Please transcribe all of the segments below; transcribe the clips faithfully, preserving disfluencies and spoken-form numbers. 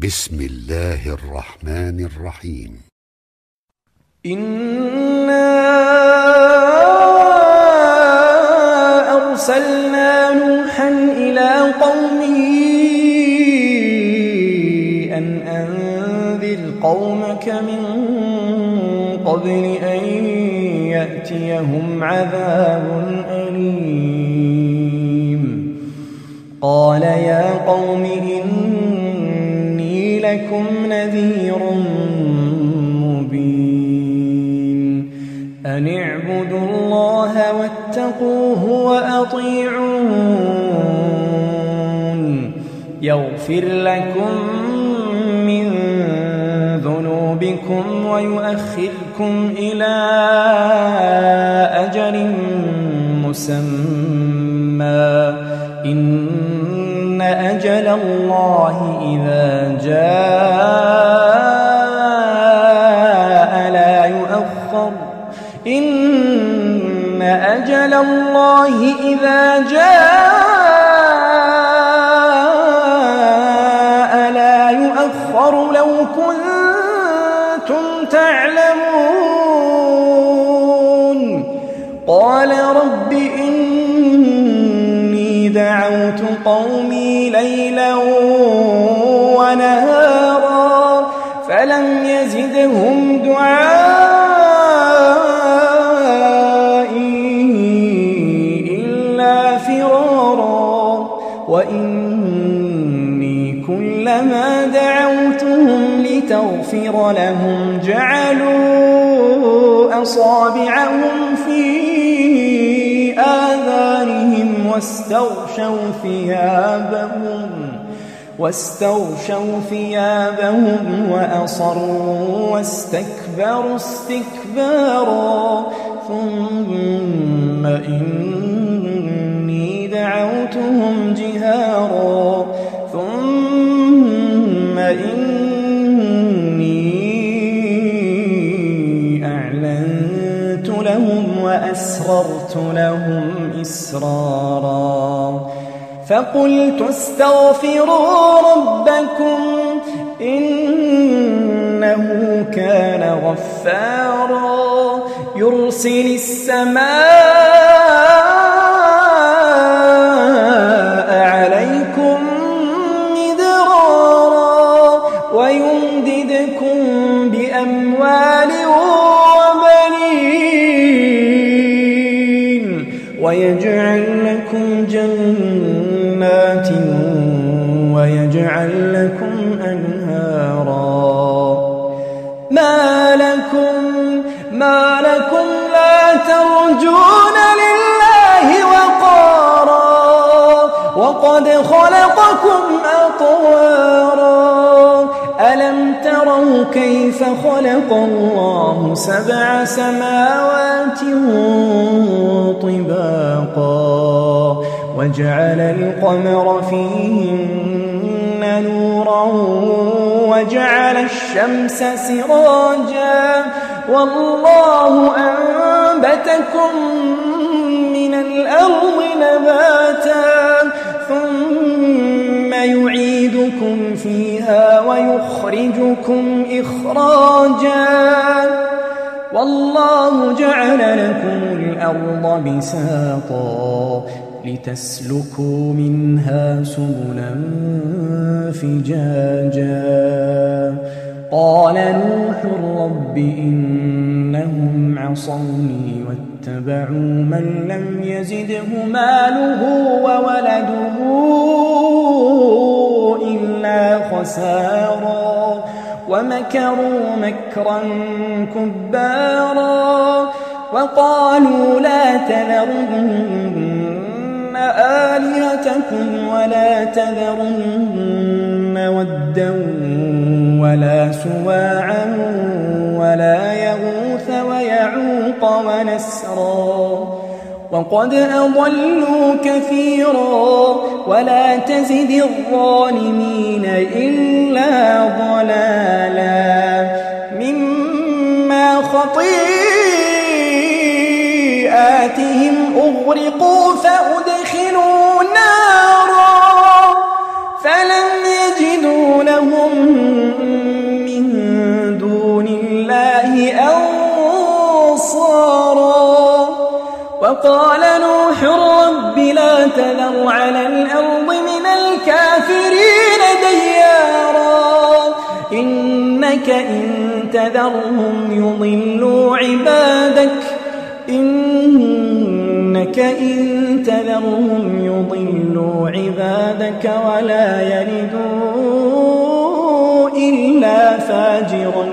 بسم الله الرحمن الرحيم. إنا أرسلنا نوحا إلى قومه أن أنذر قومك من قبل أن يأتيهم عذاب أليم. قال يا قوم إني لكم نذير مبين أن اعبدوا الله واتقوه وأطيعون يغفر لكم من ذنوبكم ويؤخركم إلى أجل مسمى إن أجل الله إذا جاء لا يؤخر إن أجل الله إذا جاء لا يؤخر لو كنتم تعلمون. قال رب إني دعوت قومي ليلا ونهارا فلم يزدهم دعائي إلا فرارا وإني كلما دعوتهم لتغفر لهم جعلوا أصابعهم في آذانهم واستغشوا ثيابهم واستغشوا ثيابهم وأصروا واستكبروا استكبارا ثم إني دعوتهم جهارا ثم إني أعلنت لهم وأسررت لهم إسرارا فقلت استغفروا ربكم إنه كان غفارا يرسل السماء عليكم مدرارا ويمددكم بأموال وبنين ويجعل لكم جنات ويجعل لكم أنهارا. ما لكم ما لكم لا ترجون لله وقارا وقد خلقكم أطوارا. ألم تروا كيف خلق الله سبع سماوات طباقا وجعل القمر فيهن نورا وجعل الشمس سراجا والله أنبتكم من الأرض نباتا ثم يعيدكم فيها ويخرجكم إخراجا والله جعل لكم الأرض بساطا لتسلكوا منها سبلا فجاجا. قال نوح رب إنهم عصوني واتبعوا من لم يزده ماله وولده إلا خسارا ومكروا مكرا كبارا وقالوا لا تذرن آلهتكم ولا تذرن ودا ولا سواعا ولا يغوث ويعوق ونسرا وقد أضلوا كثيرا ولا تزد الظالمين إلا ضلالا مما خطيئاتهم أغرقوا فأدخلوا نارا فلم يجدوا لهم وقال نوح رب لا تذر على الأرض من الكافرين ديارا إنك إن تذرهم يضلوا عبادك إنك إن تذرهم يضلوا عبادك ولا يلدوا إلا فاجرا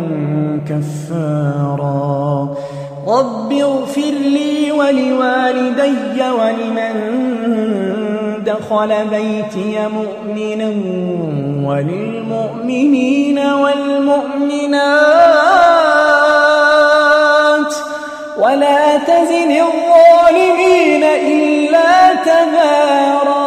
كفارا رب اغفر لي ولوالدي ولمن دخل بيتي مؤمنا وللمؤمنين والمؤمنات ولا تزد الظالمين إلا تبارا